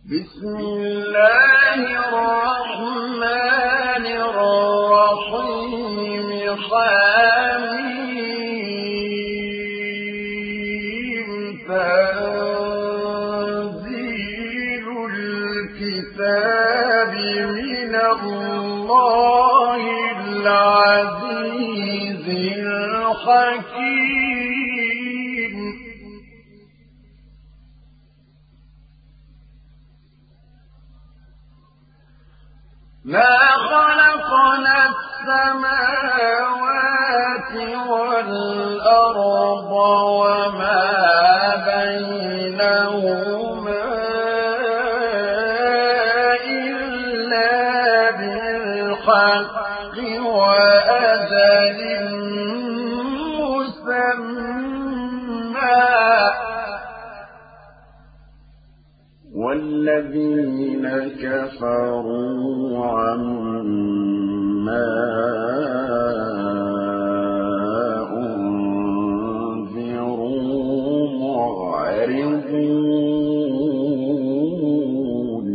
بسم الله الرحمن الرحيم حميم تنزيل الكتاب من الله العزيز الحكيم ما خلقنا السماوات والأرض وما بينهما إلا بالحق وأجل مسمى والذين كفروا عما أنذروا معرضون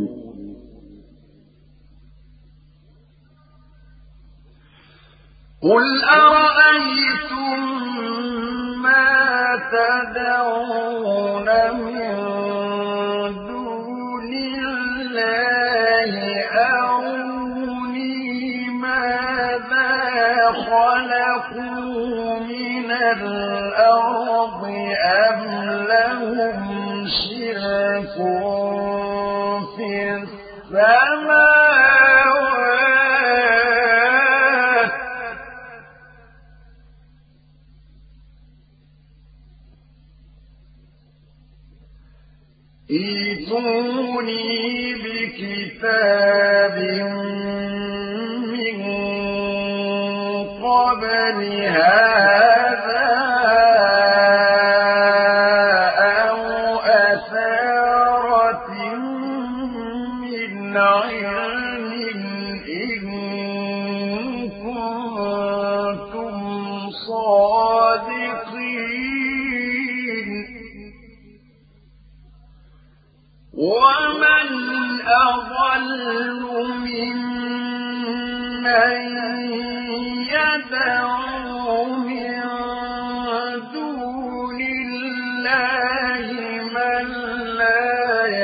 قل أرأيتم ما تدعون من خلقوا من الأرض أم لهم شرك في السماوات ائتوني بكتاب قبل هذا أو أثارة من علم إن كنتم صادقين ومن أضل ممن يدعو من دون الله من لا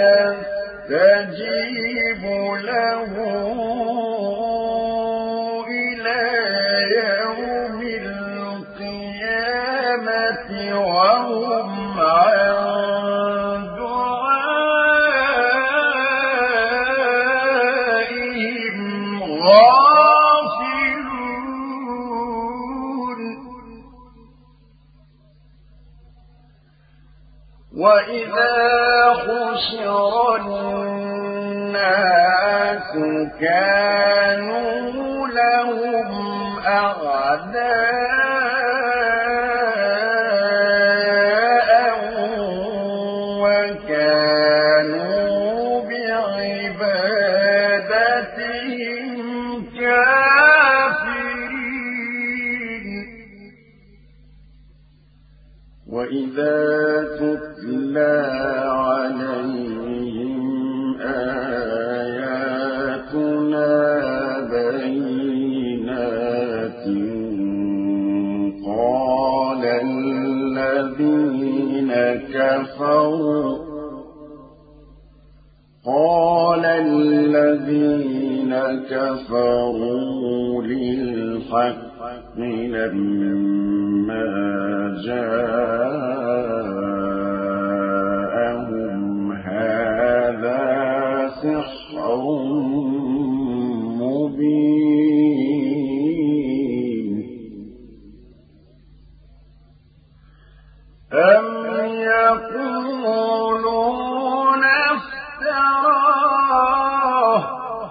يستجيب له إلى يوم القيامة وهم عن دعائهم وإذا حشر الناس كانوا لهم أعداء وكانوا بعبادتهم كافرين وإذا تتلى عليهم آياتنا بينات قال الذين كفروا للحق لما جاءهم هذا سحر مبين أم يقولون افتراه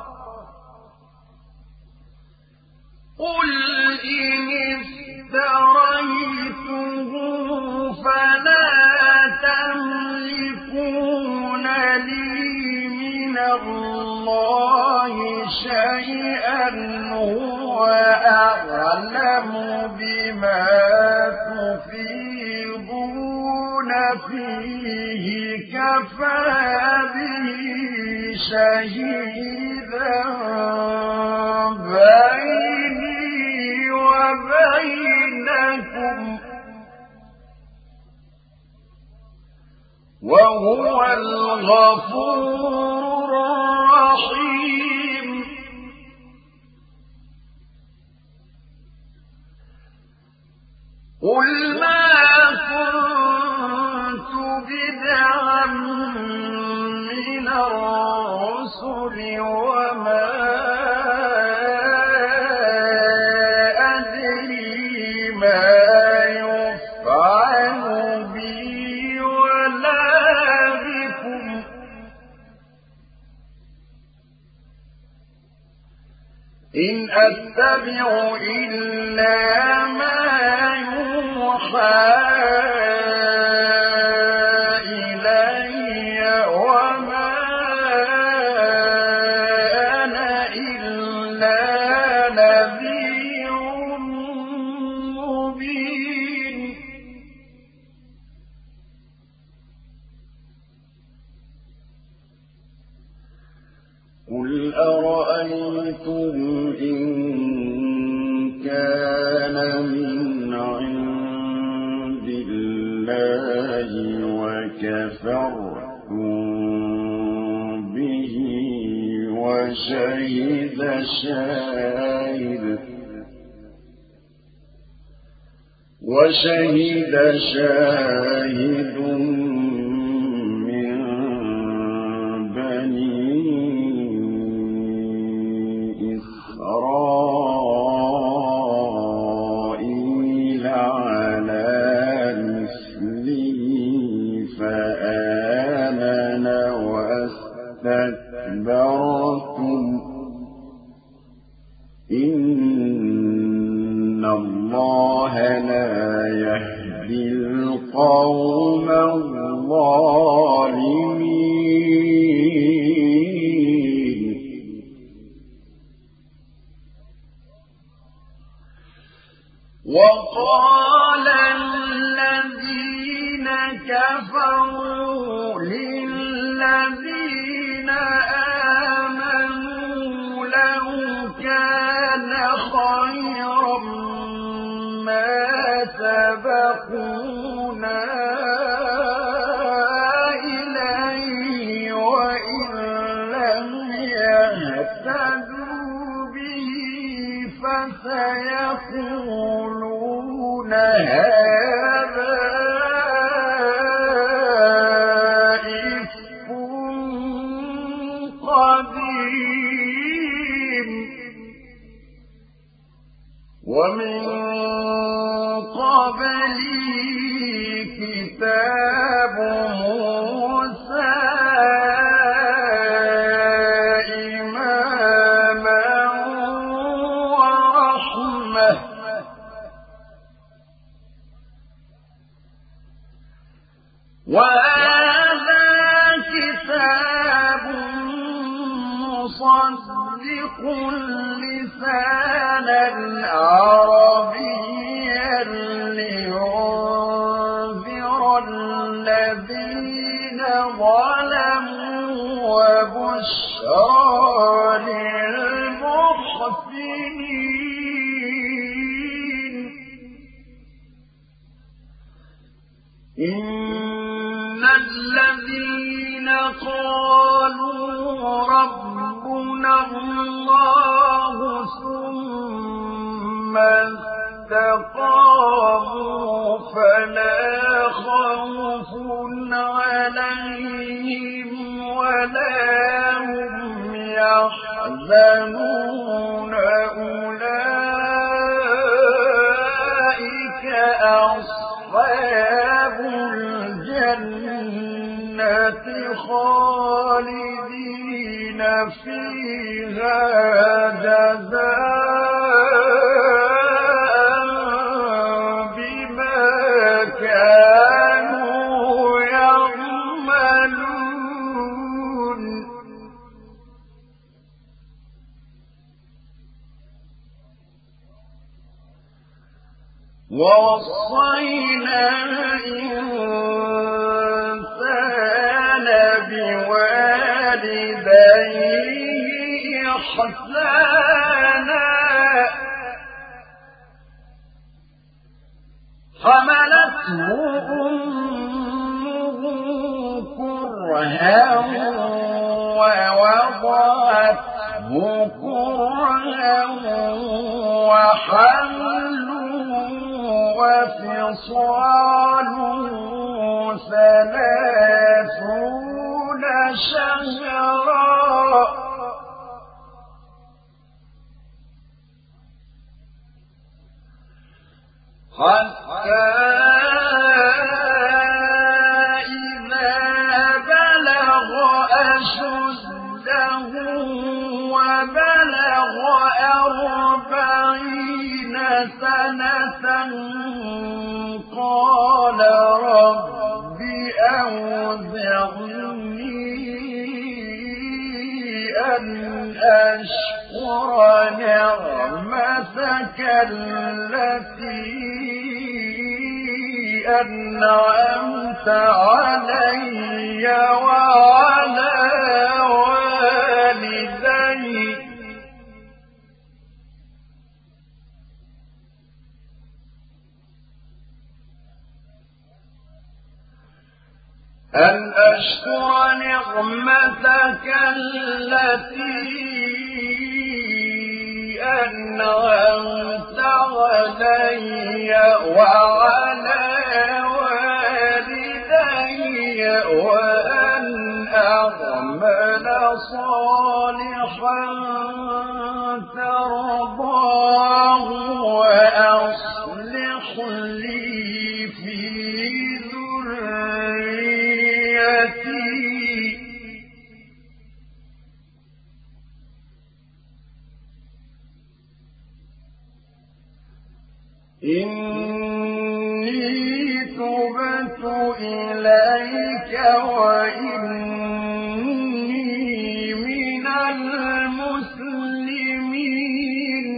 قل إن افتريته فلا تملكون لي من الله شيئا هو أعلم بما تفيضون فيه كفى به شهيدا بيني وبينكم وهو الغفور الرحيم قل ما كنت بدعا من الرسل وما أدري ما يفعل بي ولا بكم إن أتبع إلا ما يوحى إلي وما أنا إلا نذير مبين قل أرأيتم إن كان من عند الله وكفرتم به وشهد شاهد من بني إسرائيل على مثله فآمن واستكبرتم إن الله لا يهدي القوم الظالمين وقال الذين كفروا للذين آمنوا لو كان خيرا ما سبقونا إليه وإن لم يهتدوا به فسيقولون هذا إفك قديم ومن قبله كتاب موسى إماما ورحمة وهذا كتاب مصدق لسانا عربيا لينذر الذين ظلموا وبشرى للمحسنين إن الذين قالوا ربنا الله ثم استقاموا فلا خوف عليهم ولا هم يحزنون أولئك أصحاب الجنة خالدين فيها جزاء بما كانوا يعملون ووصينا الإنسان بوالديه بوالديه إحسانا حملته أمه كرها ووضعته كرها وحمله وفصاله 30 شهرا حتى إذا بلغ أشده وبلغ 40 سنة قال رب أوزعني أن أشكر نعمتك التي أنعمت علي وعلى والدي أن أشكر نعمتك التي أنعمت علي وعلى والدي وأن أعمل صالحا ترضاه وأصلح لي في ذريتي إني تبت إليك وإني من المسلمين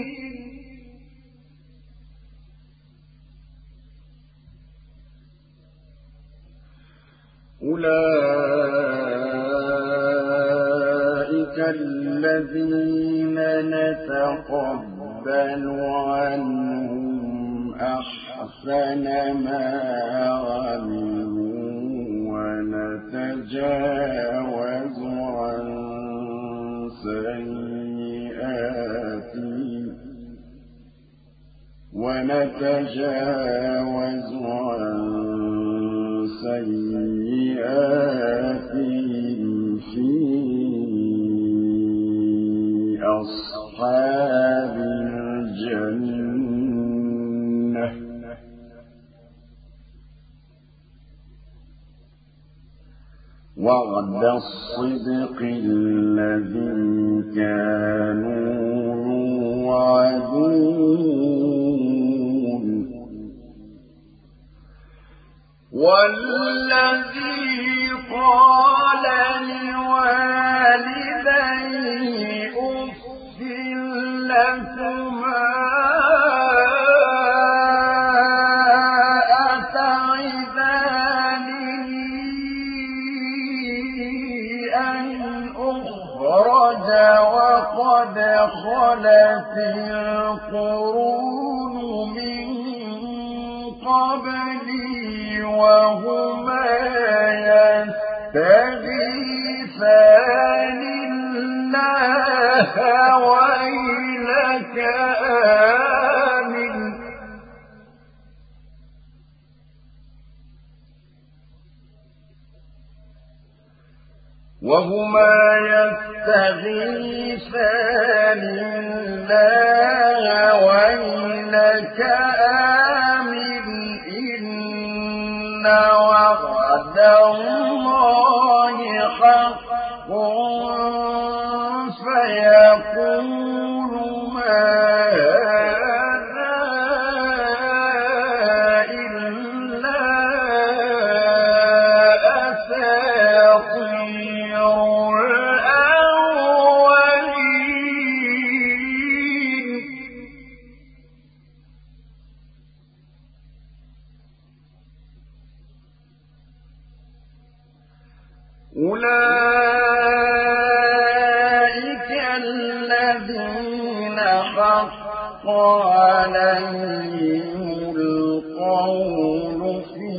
أولئك الذين نتقبل عنهم أحسن ما عملوا ونتجاوز عن سيئاتهم في أصحاب الجنة وعد الصدق الذي كانوا يوعدون والذي قال لوالديه أف لكما وقد خلت القرون من قبلي وهما يستغيثان الله ويلك آمن وهما يستغيثان الله ويلك آمن إن وعد الله حق فيقول ما أولئك عليهم القول في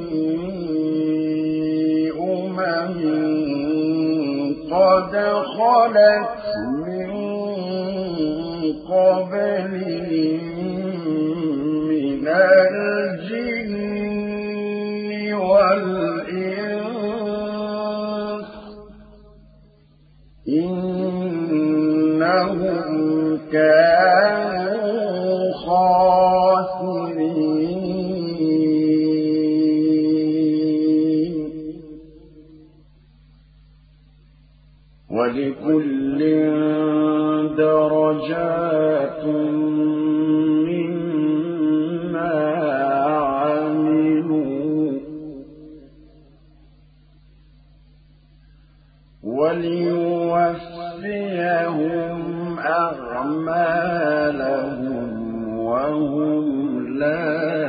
قد خلت من قبلهم من الجن والإنس إنهم كانوا خاسرين ولكل درجات مما عملوا وليوفيهم أعمالهم وهم لا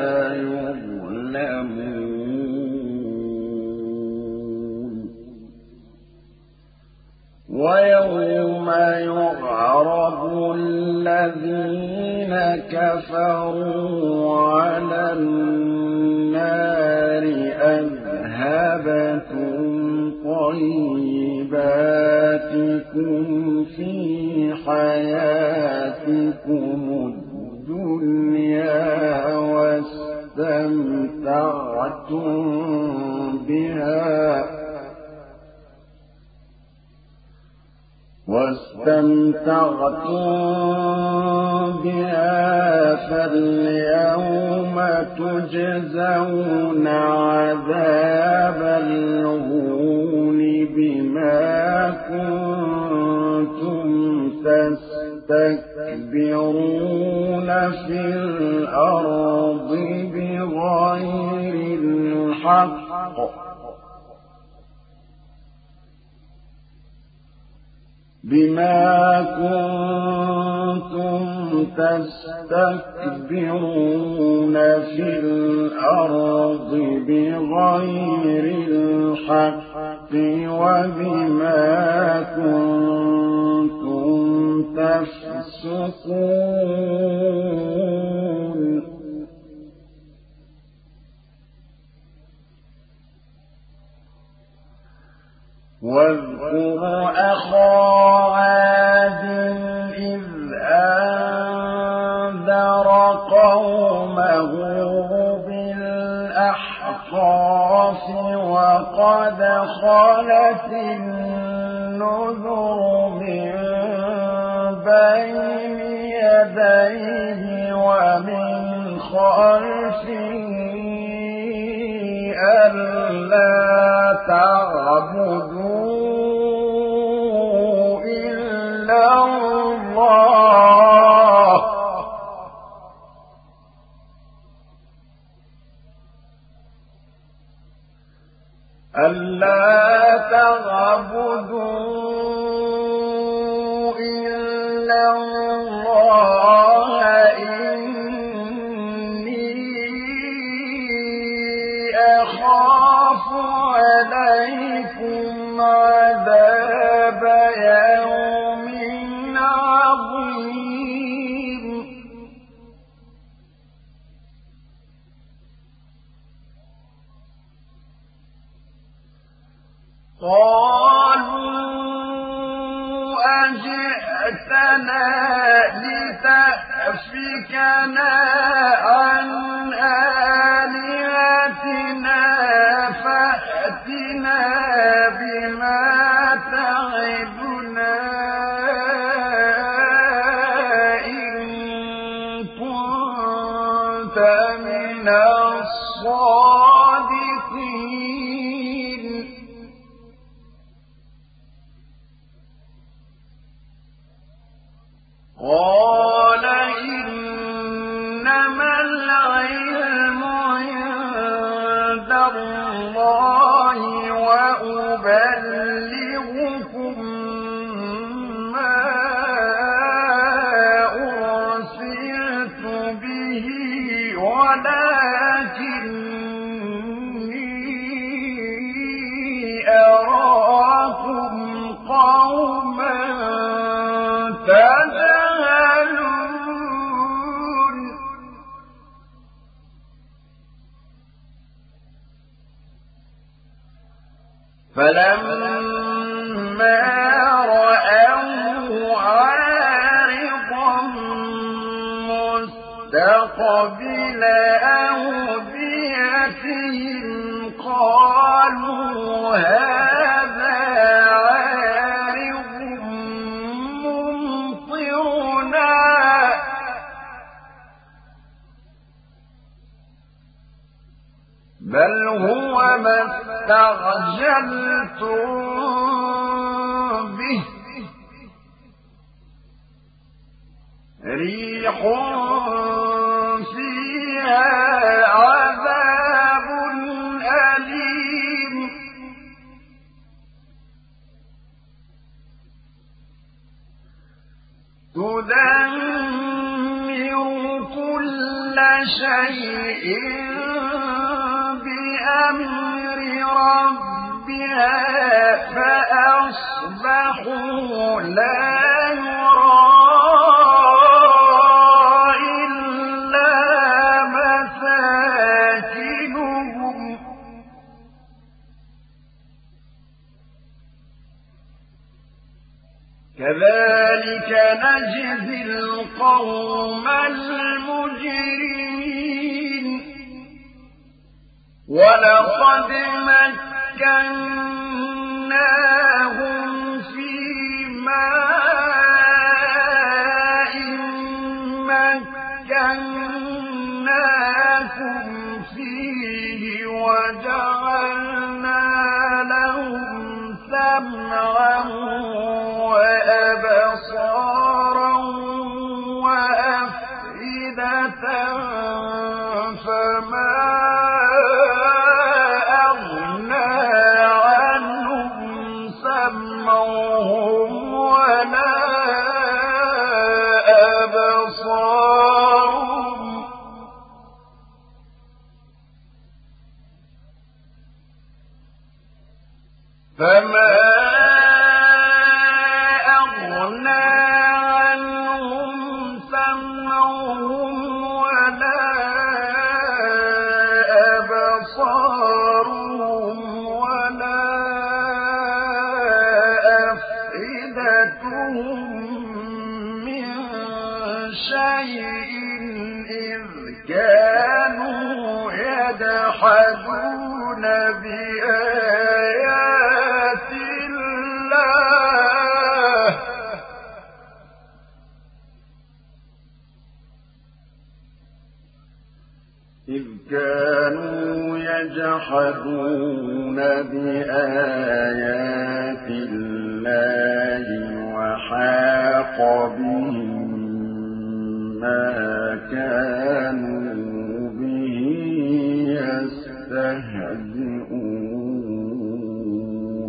يظلمون ويوم يعرض الذين كفروا على النار أذهبتم طيباتكم في حياتكم الدنيا واستمتعتم بها فاليوم تجزون عذاب الهون بما كنتم تستكبرون في الأرض بغير الحق في الأرض بغير الحق وبما كنتم تفسقون واذكر أخا عاد إذ أنذر قومه بالأحقاف وقد خلت النذر من بين يديه ومن خلفه ألا تعبدوا إلا الله إني أخاف عليكم عذاب يوم عظيم قالوا أجئتنا لتأفكنا عن آلهتنا فأتنا بما تعدنا إن كنت من الصادقين قال إنما العلم عند الله وأبلغكم ما أرسلت به ولكني أراكم قوما تجهلون فلما رأوه عارضا مستقبل أوديتهم قالوا هذا عارض ممطرنا بل هو ما استعجلتم به ريح فيها عذاب أليم تدمر كل شيء بأمر ربها فأصبحوا لا يرى إلا مساكنهم كذلك نجزي القوم المجرمين ولقد مكناهم في ماء مكناكم فيه وجعلنا لهم سمعا وأبصارا وأفئدة فما سمعهم ولا أبصارهم فما أغنى عنهم سمعهم ولا أبصارهم ولا من شيء إذ كانوا يجحدون بآيات الله إذ كانوا يجحدون بآيات الله وحاق بهم ما كانوا به يستهزئون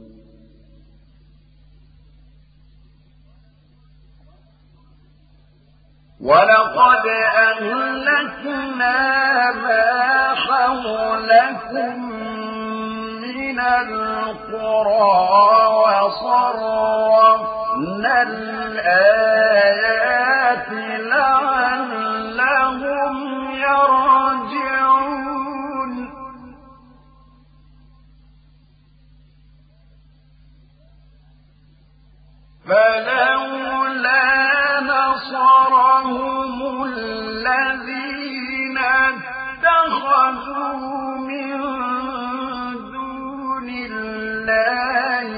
ولقد أهلكنا ما حولكم من القرى وصرفنا الآيات لعلهم يرجعون فلولا نصرهم الذين اتخذوا من دون الله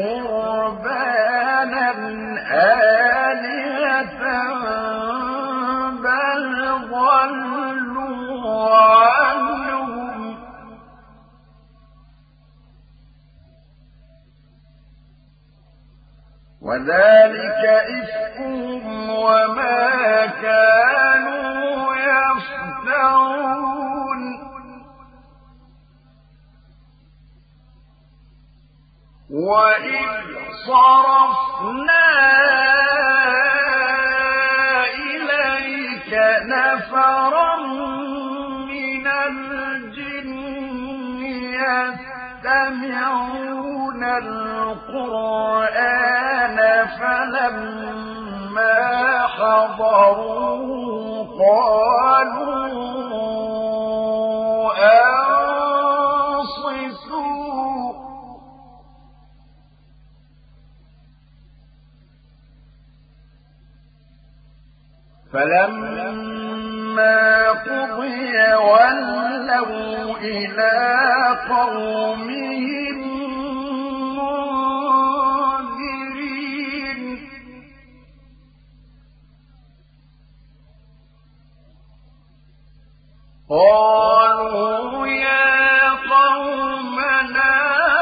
قربانا آلهة بل ضلوا عنهم وذلك إفكهم وما كانوا يفترون وإذ صرفنا إليك نفرا من الجن يستمعون القرآن فلما حضروا قالوا أنصتوا فلما قضي ولوا إلى قومهم منذرين قالوا يا قومنا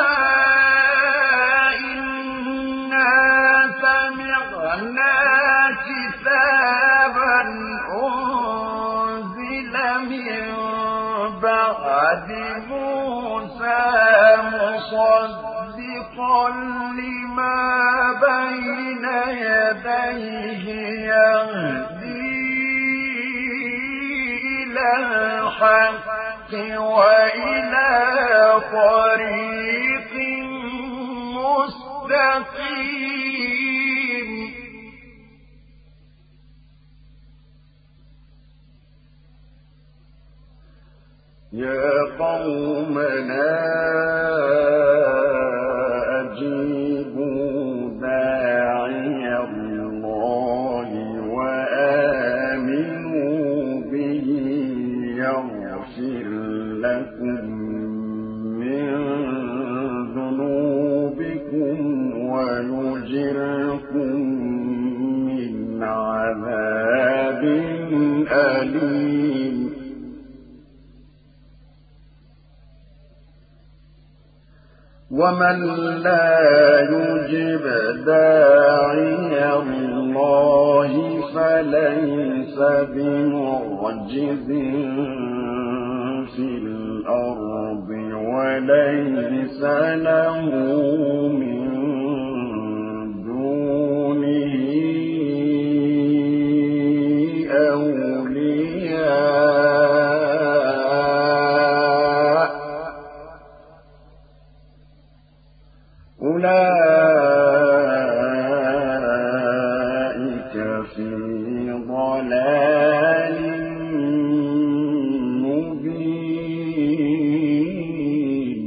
إنا سمعنا كتابا أنزل من بعد موسى مصدقا لما بين يديه يهدي إلى الحق وإلى طريق مستقيم يا قومنا أجيبوا داعي الله وآمنوا به يغفر لكم من ذنوبكم ويجركم من عذاب أليم ومن لا يجب داعي الله فليس بمعجز في الأرض وليس له من دونه أولياء أولئك في ضلال مبين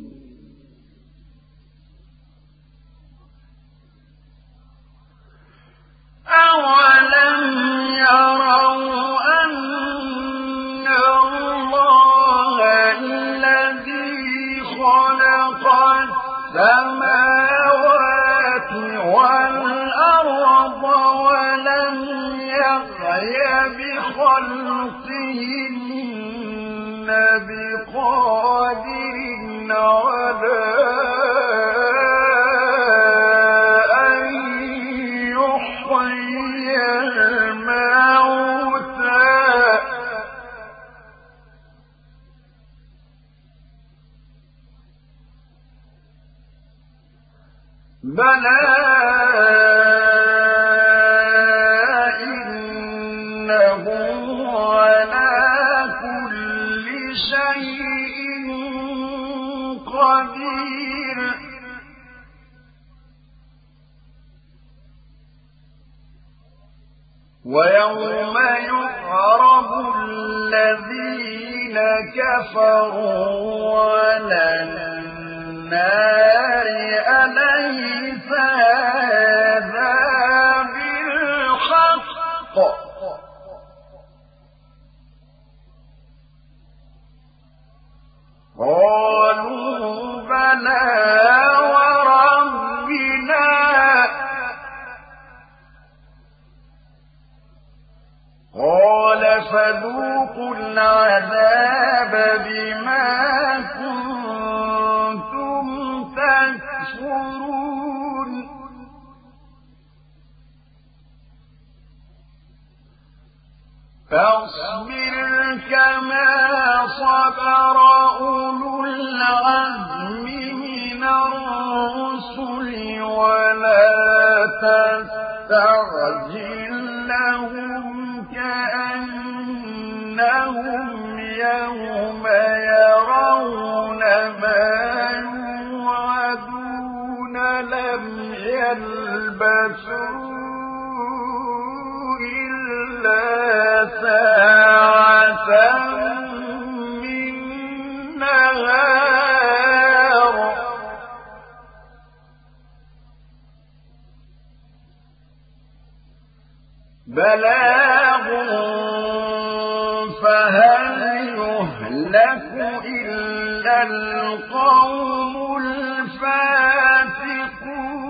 أولم يروا أن الله الذي خلق السماوات والأرض ولم يعي بخلقهن بقادر على أن يحيي الموتى بلى إنه على كل شيء قدير ويوم يعرض الذين كفروا على النار أليس هذا بالحق قالوا بلى وربنا قال فذوقوا العذاب بما كنتم تكفرون فاصبر كما صبر أولو العزم من الرسل ولا تستعجل لهم كأنهم يوم يرون ما يوعدون لم يلبثوا إلا ساعة من نهار بلاغ فهل يهلك إلا القوم الفاسقون